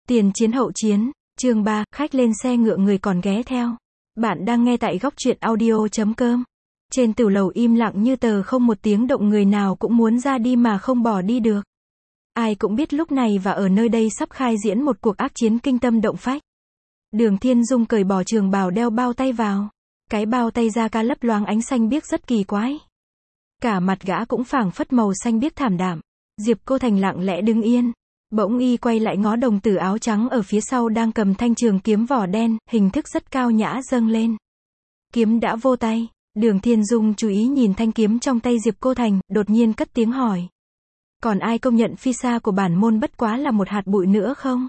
Tiền chiến hậu chiến, chương 3, khách lên xe ngựa người còn ghé theo. Bạn đang nghe tại góc truyện audio.com. Trên tửu lầu im lặng như tờ, không một tiếng động, người nào cũng muốn ra đi mà không bỏ đi được. Ai cũng biết lúc này và ở nơi đây sắp khai diễn một cuộc ác chiến kinh tâm động phách. Đường Thiên Dung cởi bỏ trường bào, đeo bao tay vào. Cái bao tay da ca lấp loáng ánh xanh biếc rất kỳ quái. Cả mặt gã cũng phảng phất màu xanh biếc thảm đạm. Diệp Cô Thành lặng lẽ đứng yên. Bỗng y quay lại ngó đồng tử áo trắng ở phía sau đang cầm thanh trường kiếm vỏ đen, hình thức rất cao nhã dâng lên. Kiếm đã vô tay. Đường Thiên Dung chú ý nhìn thanh kiếm trong tay Diệp Cô Thành, đột nhiên cất tiếng hỏi. Còn ai công nhận phi sa của bản môn bất quá là một hạt bụi nữa không?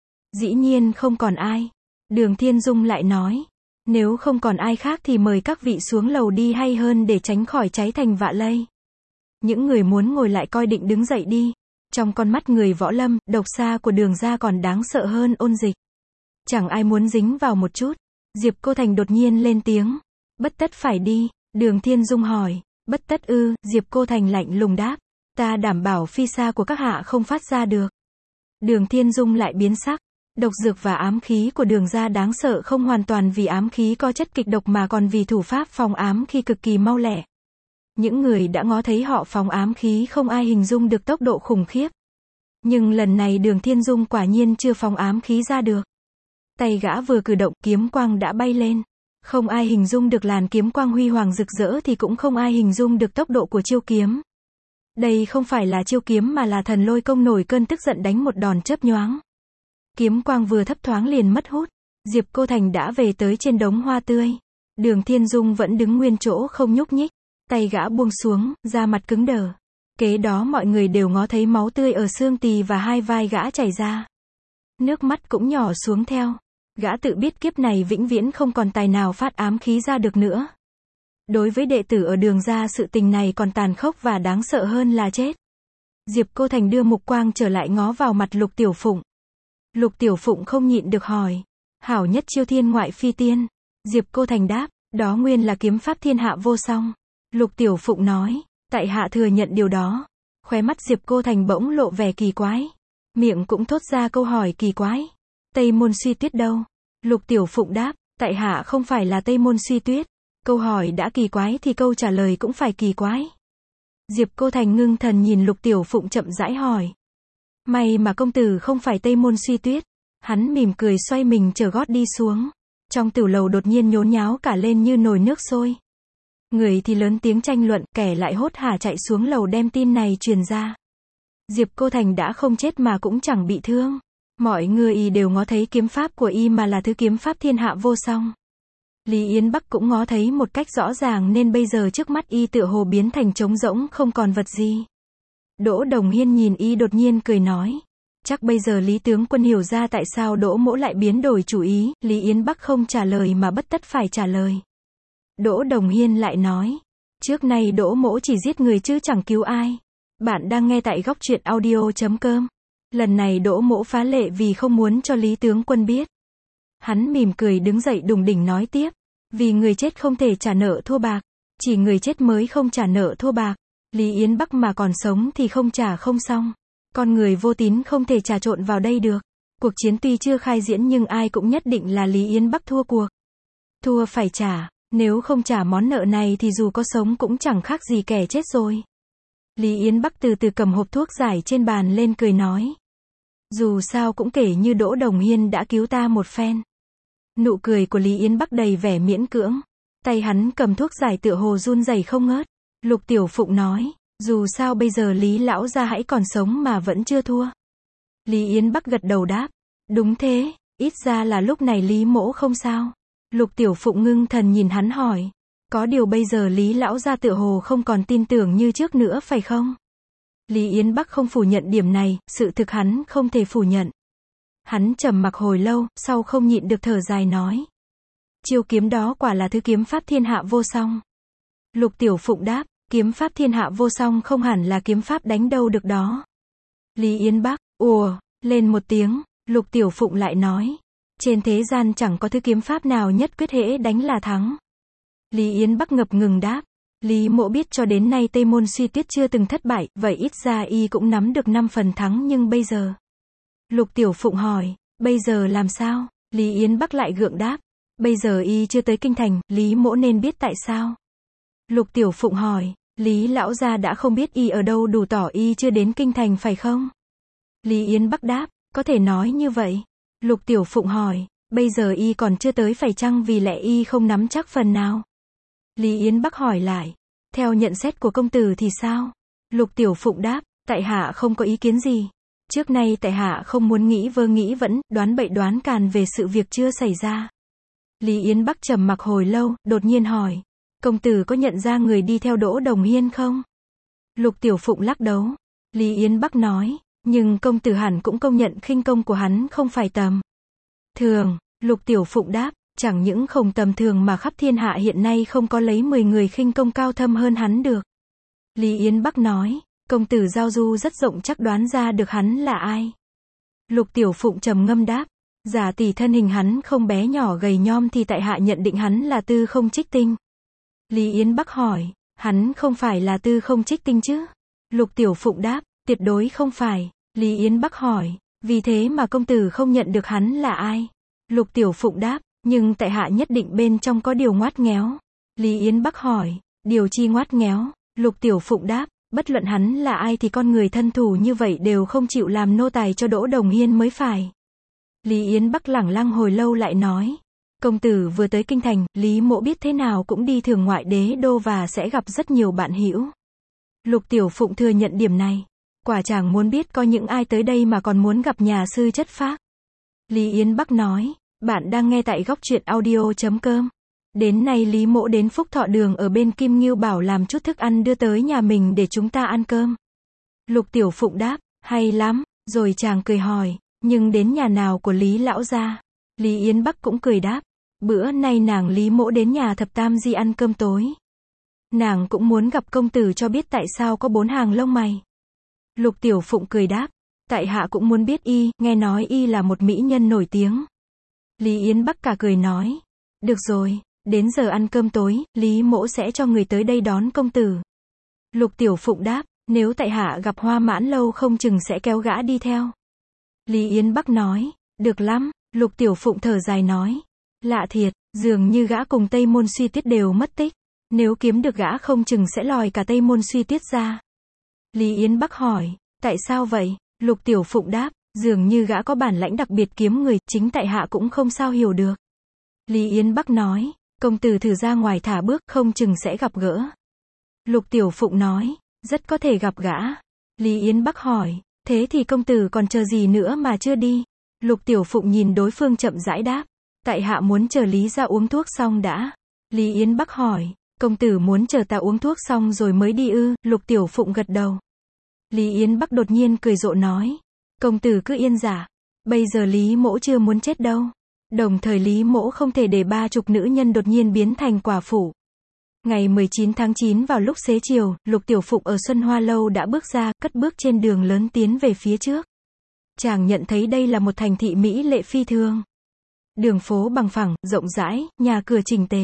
Dĩ nhiên không còn ai. Đường Thiên Dung lại nói. Nếu không còn ai khác thì mời các vị xuống lầu đi, hay hơn để tránh khỏi cháy thành vạ lây. Những người muốn ngồi lại coi định đứng dậy đi. Trong con mắt người võ lâm, độc xa của Đường gia còn đáng sợ hơn ôn dịch. Chẳng ai muốn dính vào một chút. Diệp Cô Thành đột nhiên lên tiếng. Bất tất phải đi. Đường Thiên Dung hỏi. Bất tất ư? Diệp Cô Thành lạnh lùng đáp. Ta đảm bảo phi sa của các hạ không phát ra được. Đường Thiên Dung lại biến sắc. Độc dược và ám khí của Đường gia đáng sợ không hoàn toàn vì ám khí có chất kịch độc mà còn vì thủ pháp phòng ám khí cực kỳ mau lẹ. Những người đã ngó thấy họ phóng ám khí không ai hình dung được tốc độ khủng khiếp. Nhưng lần này Đường Thiên Dung quả nhiên chưa phóng ám khí ra được. Tay gã vừa cử động, kiếm quang đã bay lên. Không ai hình dung được làn kiếm quang huy hoàng rực rỡ thì cũng không ai hình dung được tốc độ của chiêu kiếm. Đây không phải là chiêu kiếm mà là thần lôi công nổi cơn tức giận đánh một đòn chớp nhoáng. Kiếm quang vừa thấp thoáng liền mất hút. Diệp Cô Thành đã về tới trên đống hoa tươi. Đường Thiên Dung vẫn đứng nguyên chỗ không nhúc nhích. Tay gã buông xuống, da mặt cứng đờ. Kế đó mọi người đều ngó thấy máu tươi ở xương tỳ và hai vai gã chảy ra. Nước mắt cũng nhỏ xuống theo. Gã tự biết kiếp này vĩnh viễn không còn tài nào phát ám khí ra được nữa. Đối với đệ tử ở Đường gia, sự tình này còn tàn khốc và đáng sợ hơn là chết. Diệp Cô Thành đưa mục quang trở lại ngó vào mặt Lục Tiểu Phụng. Lục Tiểu Phụng không nhịn được hỏi. Hảo nhất chiêu thiên ngoại phi tiên. Diệp Cô Thành đáp. Đó nguyên là kiếm pháp thiên hạ vô song. Lục Tiểu Phụng nói. Tại hạ thừa nhận điều đó. Khóe mắt Diệp Cô Thành bỗng lộ vẻ kỳ quái. Miệng cũng thốt ra câu hỏi kỳ quái. Tây môn suy tuyết đâu? Lục Tiểu Phụng đáp. Tại hạ không phải là Tây môn suy tuyết. Câu hỏi đã kỳ quái thì câu trả lời cũng phải kỳ quái. Diệp Cô Thành ngưng thần nhìn Lục Tiểu Phụng chậm rãi hỏi. May mà công tử không phải Tây môn suy tuyết. Hắn mỉm cười xoay mình trở gót đi xuống. Trong tửu lầu đột nhiên nhốn nháo cả lên như nồi nước sôi. Người thì lớn tiếng tranh luận, kẻ lại hốt hả chạy xuống lầu đem tin này truyền ra. Diệp Cô Thành đã không chết mà cũng chẳng bị thương. Mọi người đều ngó thấy kiếm pháp của y mà là thứ kiếm pháp thiên hạ vô song. Lý Yến Bắc cũng ngó thấy một cách rõ ràng nên bây giờ trước mắt y tựa hồ biến thành trống rỗng không còn vật gì. Đỗ Đồng Hiên nhìn y đột nhiên cười nói. Chắc bây giờ Lý tướng quân hiểu ra tại sao Đỗ mỗ lại biến đổi chủ ý. Lý Yến Bắc không trả lời mà bất tất phải trả lời. Đỗ Đồng Hiên lại nói. Trước nay Đỗ mỗ chỉ giết người chứ chẳng cứu ai. Bạn đang nghe tại góc truyện audio.com. Lần này Đỗ mỗ phá lệ vì không muốn cho Lý tướng quân biết. Hắn mỉm cười đứng dậy đùng đỉnh nói tiếp. Vì người chết không thể trả nợ thua bạc. Chỉ người chết mới không trả nợ thua bạc. Lý Yến Bắc mà còn sống thì không trả không xong. Con người vô tín không thể trà trộn vào đây được. Cuộc chiến tuy chưa khai diễn nhưng ai cũng nhất định là Lý Yến Bắc thua cuộc. Thua phải trả. Nếu không trả món nợ này thì dù có sống cũng chẳng khác gì kẻ chết rồi. Lý Yến Bắc từ từ cầm hộp thuốc giải trên bàn lên cười nói. Dù sao cũng kể như Đỗ Đồng Hiên đã cứu ta một phen. Nụ cười của Lý Yến Bắc đầy vẻ miễn cưỡng. Tay hắn cầm thuốc giải tựa hồ run rẩy không ngớt. Lục Tiểu Phụng nói. Dù sao bây giờ Lý lão gia hãy còn sống mà vẫn chưa thua. Lý Yến Bắc gật đầu đáp. Đúng thế, ít ra là lúc này Lý mỗ không sao. Lục Tiểu Phụng ngưng thần nhìn hắn hỏi. Có điều bây giờ Lý lão gia tựa hồ không còn tin tưởng như trước nữa phải không? Lý Yến Bắc không phủ nhận điểm này, sự thực hắn không thể phủ nhận. Hắn trầm mặc hồi lâu, sau không nhịn được thở dài nói. Chiêu kiếm đó quả là thứ kiếm pháp thiên hạ vô song. Lục Tiểu Phụng đáp. Kiếm pháp thiên hạ vô song không hẳn là kiếm pháp đánh đâu được đó. Lý Yến Bắc, ùa, lên một tiếng. Lục Tiểu Phụng lại nói. Trên thế gian chẳng có thứ kiếm pháp nào nhất quyết hễ đánh là thắng. Lý Yến Bắc ngập ngừng đáp. Lý mỗ biết cho đến nay Tây môn suy tuyết chưa từng thất bại, vậy ít ra y cũng nắm được 5 phần thắng nhưng bây giờ. Lục Tiểu Phụng hỏi. Bây giờ làm sao? Lý Yến Bắc lại gượng đáp. Bây giờ y chưa tới kinh thành, Lý mỗ nên biết tại sao. Lục Tiểu Phụng hỏi, Lý lão gia đã không biết y ở đâu đủ tỏ y chưa đến kinh thành phải không? Lý Yến Bắc đáp, có thể nói như vậy. Lục Tiểu Phụng hỏi, bây giờ y còn chưa tới phải chăng vì lẽ y không nắm chắc phần nào? Lý Yến Bắc hỏi lại, theo nhận xét của công tử thì sao? Lục Tiểu Phụng đáp, tại hạ không có ý kiến gì. Trước nay tại hạ không muốn nghĩ vơ nghĩ vẫn, đoán bậy đoán càn về sự việc chưa xảy ra. Lý Yến Bắc trầm mặc hồi lâu, đột nhiên hỏi, công tử có nhận ra người đi theo Đỗ Đồng Hiên không? Lục Tiểu Phụng lắc đầu. Lý Yến Bắc nói, nhưng công tử hẳn cũng công nhận khinh công của hắn không phải tầm thường. Lục Tiểu Phụng đáp, chẳng những không tầm thường mà khắp thiên hạ hiện nay không có lấy 10 người khinh công cao thâm hơn hắn được. Lý Yến Bắc nói, công tử giao du rất rộng chắc đoán ra được hắn là ai. Lục Tiểu Phụng trầm ngâm đáp, giả tỷ thân hình hắn không bé nhỏ gầy nhom thì tại hạ nhận định hắn là Tư Không Trích Tinh. Lý Yến Bắc hỏi, hắn không phải là Tư Không Trích Tinh chứ? Lục Tiểu Phụng đáp, tuyệt đối không phải. Lý Yến Bắc hỏi, vì thế mà công tử không nhận được hắn là ai? Lục Tiểu Phụng đáp, nhưng tại hạ nhất định bên trong có điều ngoát ngéo. Lý Yến Bắc hỏi, điều chi ngoát ngéo? Lục Tiểu Phụng đáp, bất luận hắn là ai thì con người thân thủ như vậy đều không chịu làm nô tài cho Đỗ Đồng Hiên mới phải. Lý Yến Bắc lẳng lăng hồi lâu lại nói, công tử vừa tới kinh thành, Lý mỗ biết thế nào cũng đi thường ngoại đế đô và sẽ gặp rất nhiều bạn hữu. Lục Tiểu Phụng thừa nhận điểm này. Quả chàng muốn biết có những ai tới đây mà còn muốn gặp nhà sư chất phác. Lý Yến Bắc nói, bạn đang nghe tại góc truyện audio.com. Đến nay Lý mỗ đến Phúc Thọ Đường ở bên Kim Ngưu Bảo làm chút thức ăn đưa tới nhà mình để chúng ta ăn cơm. Lục Tiểu Phụng đáp, hay lắm, rồi chàng cười hỏi, nhưng đến nhà nào của Lý lão gia? Lý Yến Bắc cũng cười đáp, bữa nay nàng Lý mỗ đến nhà Thập Tam Di ăn cơm tối. Nàng cũng muốn gặp công tử cho biết tại sao có 4 hàng lông mày. Lục Tiểu Phụng cười đáp, tại hạ cũng muốn biết y, nghe nói y là một mỹ nhân nổi tiếng. Lý Yến Bắc cả cười nói, được rồi, đến giờ ăn cơm tối, Lý mỗ sẽ cho người tới đây đón công tử. Lục Tiểu Phụng đáp, nếu tại hạ gặp Hoa Mãn Lâu không chừng sẽ kéo gã đi theo. Lý Yến Bắc nói, được lắm. Lục Tiểu Phụng thở dài nói, lạ thiệt, dường như gã cùng Tây Môn Suy Tuyết đều mất tích. Nếu kiếm được gã không chừng sẽ lòi cả Tây Môn Suy Tuyết ra. Lý Yến Bắc hỏi, tại sao vậy? Lục Tiểu Phụng đáp, dường như gã có bản lãnh đặc biệt kiếm người, chính tại hạ cũng không sao hiểu được. Lý Yến Bắc nói, công tử thử ra ngoài thả bước, không chừng sẽ gặp gỡ. Lục Tiểu Phụng nói, rất có thể gặp gã. Lý Yến Bắc hỏi, thế thì công tử còn chờ gì nữa mà chưa đi? Lục Tiểu Phụng nhìn đối phương chậm rãi đáp, tại hạ muốn chờ Lý gia uống thuốc xong đã. Lý Yến Bắc hỏi, công tử muốn chờ ta uống thuốc xong rồi mới đi ư? Lục Tiểu Phụng gật đầu. Lý Yến Bắc đột nhiên cười rộ nói, công tử cứ yên giả, bây giờ Lý mỗ chưa muốn chết đâu. Đồng thời Lý mỗ không thể để 30 nữ nhân đột nhiên biến thành quả phụ. Ngày 19 tháng 9 vào lúc xế chiều, Lục Tiểu Phụng ở Xuân Hoa Lâu đã bước ra, cất bước trên đường lớn tiến về phía trước. Chàng nhận thấy đây là một thành thị mỹ lệ phi thường. Đường phố bằng phẳng, rộng rãi, nhà cửa chỉnh tề.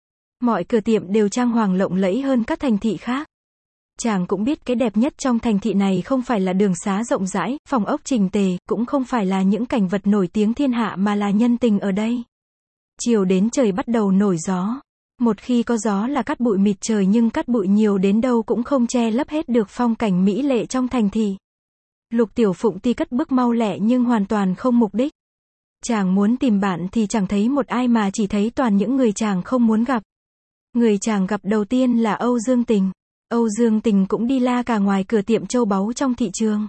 Mọi cửa tiệm đều trang hoàng lộng lẫy hơn các thành thị khác. Chàng cũng biết cái đẹp nhất trong thành thị này không phải là đường xá rộng rãi, phòng ốc chỉnh tề, cũng không phải là những cảnh vật nổi tiếng thiên hạ mà là nhân tình ở đây. Chiều đến trời bắt đầu nổi gió. Một khi có gió là cát bụi mịt trời nhưng cát bụi nhiều đến đâu cũng không che lấp hết được phong cảnh mỹ lệ trong thành thị. Lục Tiểu Phụng tuy cất bước mau lẹ nhưng hoàn toàn không mục đích. Chàng muốn tìm bạn thì chẳng thấy một ai mà chỉ thấy toàn những người chàng không muốn gặp. Người chàng gặp đầu tiên là Âu Dương Tình. Âu Dương Tình cũng đi la cả ngoài cửa tiệm châu báu trong thị trường.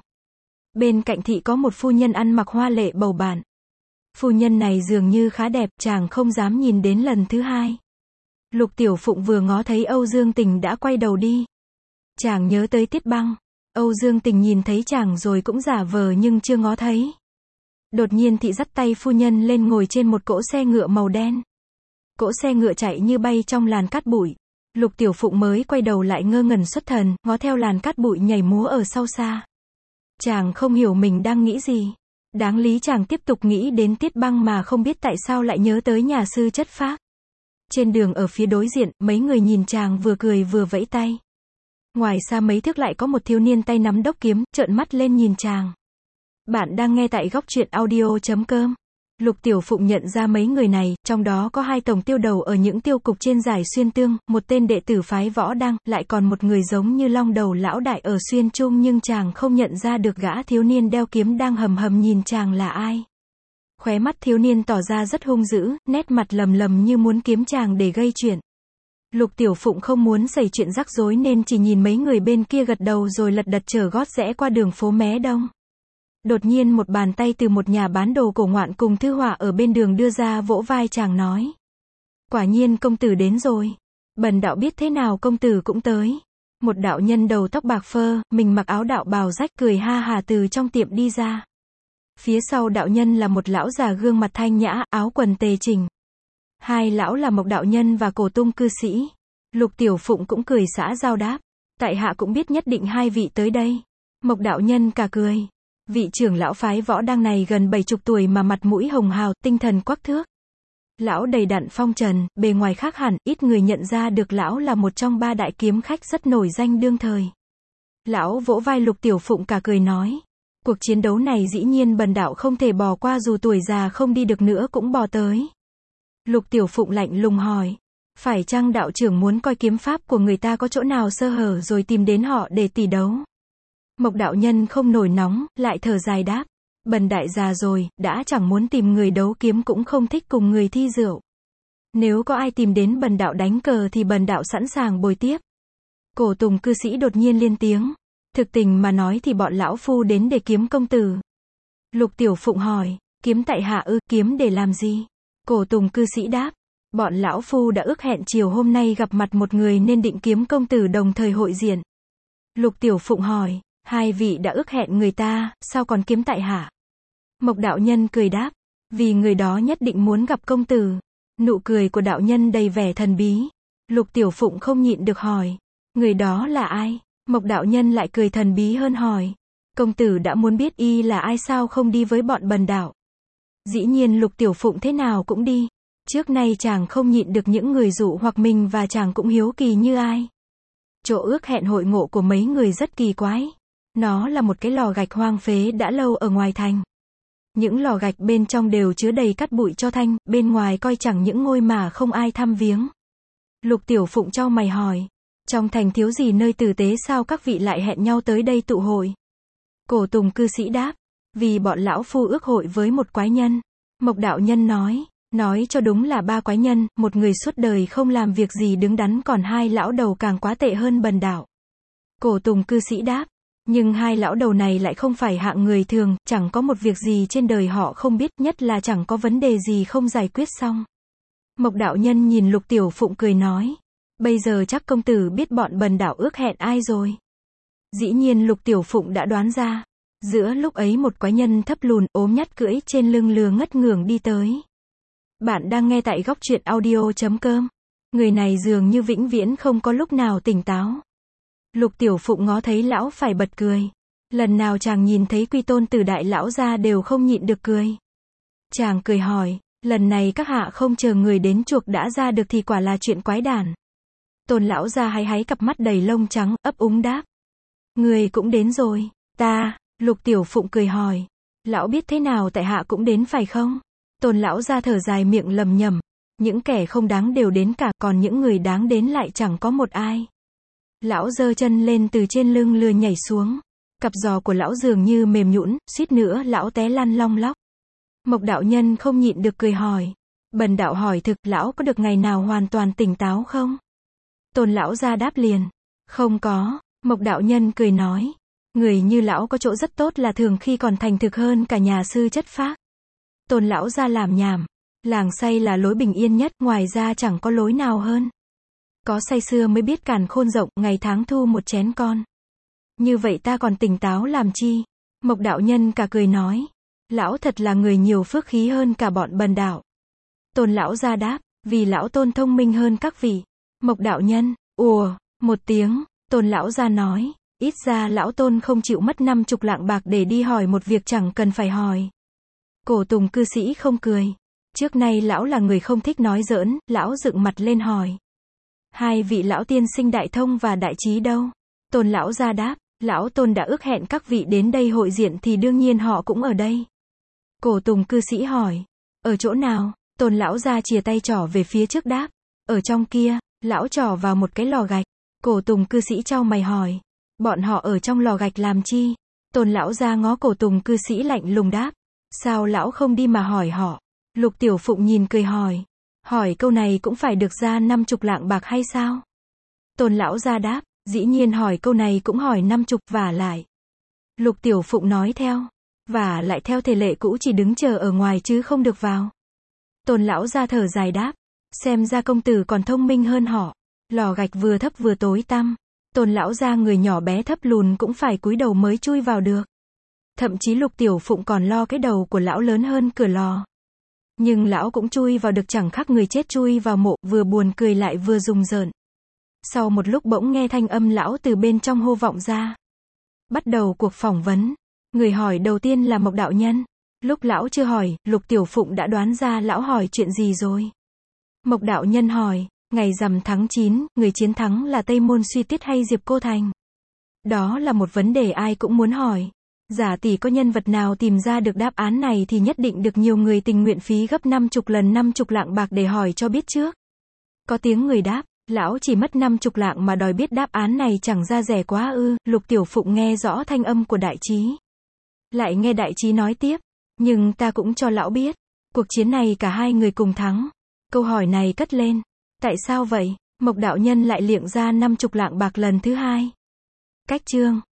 Bên cạnh thị có một phu nhân ăn mặc hoa lệ bầu bạn. Phu nhân này dường như khá đẹp, chàng không dám nhìn đến lần thứ hai. Lục Tiểu Phụng vừa ngó thấy Âu Dương Tình đã quay đầu đi. Chàng nhớ tới Tiết Băng. Âu Dương Tình nhìn thấy chàng rồi cũng giả vờ nhưng chưa ngó thấy. Đột nhiên thị dắt tay phu nhân lên ngồi trên một cỗ xe ngựa màu đen. Cỗ xe ngựa chạy như bay trong làn cát bụi. Lục Tiểu Phụng mới quay đầu lại ngơ ngẩn xuất thần, ngó theo làn cát bụi nhảy múa ở sau xa. Chàng không hiểu mình đang nghĩ gì. Đáng lý chàng tiếp tục nghĩ đến Tiết Băng mà không biết tại sao lại nhớ tới nhà sư chất phác. Trên đường ở phía đối diện, mấy người nhìn chàng vừa cười vừa vẫy tay. Ngoài xa mấy thước lại có một thiếu niên tay nắm đốc kiếm, trợn mắt lên nhìn chàng. Bạn đang nghe tại góc truyện audio.com. Lục Tiểu Phụng nhận ra mấy người này, trong đó có hai tổng tiêu đầu ở những tiêu cục trên giải Xuyên Tương, một tên đệ tử phái Võ Đăng, lại còn một người giống như long đầu lão đại ở Xuyên Trung, nhưng chàng không nhận ra được gã thiếu niên đeo kiếm đang hầm hầm nhìn chàng là ai. Khóe mắt thiếu niên tỏ ra rất hung dữ, nét mặt lầm lầm như muốn kiếm chàng để gây chuyện. Lục Tiểu Phụng không muốn xảy chuyện rắc rối nên chỉ nhìn mấy người bên kia gật đầu rồi lật đật chở gót rẽ qua đường phố Mé Đông. Đột nhiên một bàn tay từ một nhà bán đồ cổ ngoạn cùng thư họa ở bên đường đưa ra vỗ vai chàng nói. Quả nhiên công tử đến rồi. Bần đạo biết thế nào công tử cũng tới. Một đạo nhân đầu tóc bạc phơ, mình mặc áo đạo bào rách cười ha hà từ trong tiệm đi ra. Phía sau đạo nhân là một lão già gương mặt thanh nhã, áo quần tề chỉnh. Hai lão là Mộc đạo nhân và Cổ Tung cư sĩ. Lục Tiểu Phụng cũng cười xã giao đáp. Tại hạ cũng biết nhất định hai vị tới đây. Mộc đạo nhân cả cười. Vị trưởng lão phái Võ Đăng này gần 70 tuổi mà mặt mũi hồng hào, tinh thần quắc thước. Lão đầy đặn phong trần, bề ngoài khác hẳn, ít người nhận ra được lão là một trong ba đại kiếm khách rất nổi danh đương thời. Lão vỗ vai Lục Tiểu Phụng cả cười nói. Cuộc chiến đấu này dĩ nhiên bần đạo không thể bỏ qua, dù tuổi già không đi được nữa cũng bò tới. Lục Tiểu Phụng lạnh lùng hỏi. Phải chăng đạo trưởng muốn coi kiếm pháp của người ta có chỗ nào sơ hở rồi tìm đến họ để tỷ đấu? Mộc đạo nhân không nổi nóng, lại thở dài đáp. Bần đại già rồi, đã chẳng muốn tìm người đấu kiếm cũng không thích cùng người thi rượu. Nếu có ai tìm đến bần đạo đánh cờ thì bần đạo sẵn sàng bồi tiếp. Cổ Tùng cư sĩ đột nhiên lên tiếng. Thực tình mà nói thì bọn lão phu đến để kiếm công tử. Lục Tiểu Phụng hỏi. Kiếm tại hạ ư? Kiếm để làm gì? Cổ Tùng cư sĩ đáp. Bọn lão phu đã ước hẹn chiều hôm nay gặp mặt một người nên định kiếm công tử đồng thời hội diện. Lục Tiểu Phụng hỏi. Hai vị đã ước hẹn người ta, sao còn kiếm tại hạ? Mộc đạo nhân cười đáp. Vì người đó nhất định muốn gặp công tử. Nụ cười của đạo nhân đầy vẻ thần bí. Lục Tiểu Phụng không nhịn được hỏi. Người đó là ai? Mộc đạo nhân lại cười thần bí hơn hỏi. Công tử đã muốn biết y là ai sao không đi với bọn bần đạo? Dĩ nhiên Lục Tiểu Phụng thế nào cũng đi. Trước nay chàng không nhịn được những người dụ hoặc mình và chàng cũng hiếu kỳ như ai. Chỗ ước hẹn hội ngộ của mấy người rất kỳ quái. Nó là một cái lò gạch hoang phế đã lâu ở ngoài thành. Những lò gạch bên trong đều chứa đầy cát bụi cho thanh, bên ngoài coi chẳng những ngôi mà không ai thăm viếng. Lục Tiểu Phụng chau mày hỏi. Trong thành thiếu gì nơi tử tế sao các vị lại hẹn nhau tới đây tụ hội? Cổ Tùng cư sĩ đáp. Vì bọn lão phu ước hội với một quái nhân. Mộc đạo nhân nói. Nói cho đúng là ba quái nhân, một người suốt đời không làm việc gì đứng đắn, còn hai lão đầu càng quá tệ hơn bần đạo. Cổ Tùng cư sĩ đáp. Nhưng hai lão đầu này lại không phải hạng người thường, chẳng có một việc gì trên đời họ không biết, nhất là chẳng có vấn đề gì không giải quyết xong. Mộc đạo nhân nhìn Lục Tiểu Phụng cười nói. Bây giờ chắc công tử biết bọn bần đạo ước hẹn ai rồi. Dĩ nhiên Lục Tiểu Phụng đã đoán ra. Giữa lúc ấy một quái nhân thấp lùn, ốm nhắt cưỡi trên lưng lừa ngất ngưởng đi tới. Bạn đang nghe tại góc truyện audio.com. Người này dường như vĩnh viễn không có lúc nào tỉnh táo. Lục Tiểu Phụng ngó thấy lão phải bật cười. Lần nào chàng nhìn thấy Quy Tôn Tử đại lão ra đều không nhịn được cười. Chàng cười hỏi, lần này các hạ không chờ người đến chuộc đã ra được thì quả là chuyện quái đản. Tôn lão ra háy háy cặp mắt đầy lông trắng, ấp úng đáp. Người cũng đến rồi. Ta, Lục Tiểu Phụng cười hỏi. Lão biết thế nào tại hạ cũng đến phải không? Tôn lão ra thở dài miệng lầm nhầm. Những kẻ không đáng đều đến cả, còn những người đáng đến lại chẳng có một ai. Lão giơ chân lên từ trên lưng lừa nhảy xuống. Cặp giò của lão dường như mềm nhũn, suýt nữa lão té lăn long lóc. Mộc đạo nhân không nhịn được cười hỏi. Bần đạo hỏi thực, lão có được ngày nào hoàn toàn tỉnh táo không? Tôn lão ra đáp liền. Không có. Mộc đạo nhân cười nói. Người như lão có chỗ rất tốt là thường khi còn thành thực hơn cả nhà sư chất phác. Tôn lão ra làm nhảm. Làng say là lối bình yên nhất, ngoài ra chẳng có lối nào hơn. Có say xưa mới biết càn khôn rộng, ngày tháng thu một chén con. Như vậy ta còn tỉnh táo làm chi? Mộc đạo nhân cả cười nói. Lão thật là người nhiều phước khí hơn cả bọn bần đạo. Tôn lão ra đáp. Vì lão Tôn thông minh hơn các vị. Mộc đạo nhân, ùa, một tiếng. Tôn lão ra nói. Ít ra lão Tôn không chịu mất 50 lạng bạc để đi hỏi một việc chẳng cần phải hỏi. Cổ Tùng cư sĩ không cười. Trước nay lão là người không thích nói giỡn, lão dựng mặt lên hỏi. Hai vị lão tiên sinh Đại Thông và Đại Trí đâu? Tôn lão ra đáp. Lão Tôn đã ước hẹn các vị đến đây hội diện thì đương nhiên họ cũng ở đây. Cổ Tùng cư sĩ hỏi. Ở chỗ nào? Tôn lão gia chìa tay trỏ về phía trước đáp. Ở trong kia, lão trỏ vào một cái lò gạch. Cổ Tùng cư sĩ chau mày hỏi. Bọn họ ở trong lò gạch làm chi? Tôn lão gia ngó Cổ Tùng cư sĩ lạnh lùng đáp. Sao lão không đi mà hỏi họ? Lục Tiểu Phụng nhìn cười hỏi. Hỏi câu này cũng phải được ra 50 lạng bạc hay sao? Tôn lão gia đáp. Dĩ nhiên hỏi câu này cũng hỏi 50 vả lại. Lục Tiểu Phụng nói theo. Và lại theo thể lệ cũ chỉ đứng chờ ở ngoài chứ không được vào. Tôn lão gia thở dài đáp. Xem ra công tử còn thông minh hơn họ. Lò gạch vừa thấp vừa tối tăm. Tôn lão gia người nhỏ bé thấp lùn cũng phải cúi đầu mới chui vào được. Thậm chí Lục Tiểu Phụng còn lo cái đầu của lão lớn hơn cửa lò. Nhưng lão cũng chui vào được chẳng khác người chết chui vào mộ, vừa buồn cười lại vừa rùng rợn. Sau một lúc bỗng nghe thanh âm lão từ bên trong hô vọng ra. Bắt đầu cuộc phỏng vấn. Người hỏi đầu tiên là Mộc đạo nhân. Lúc lão chưa hỏi, Lục Tiểu Phụng đã đoán ra lão hỏi chuyện gì rồi. Mộc đạo nhân hỏi, ngày rằm tháng 9, người chiến thắng là Tây Môn Suy Tuyết hay Diệp Cô Thành? Đó là một vấn đề ai cũng muốn hỏi. Giả tỷ có nhân vật nào tìm ra được đáp án này thì nhất định được nhiều người tình nguyện phí gấp 50 lần 50 lạng bạc để hỏi cho biết trước. Có tiếng người đáp, lão chỉ mất 50 lạng mà đòi biết đáp án này chẳng ra rẻ quá ư. Lục Tiểu Phụng nghe rõ thanh âm của đại trí. Lại nghe đại trí nói tiếp, nhưng ta cũng cho lão biết, cuộc chiến này cả hai người cùng thắng. Câu hỏi này cất lên, tại sao vậy? Mộc đạo nhân lại liệng ra 50 lạng bạc lần thứ hai. Cách chương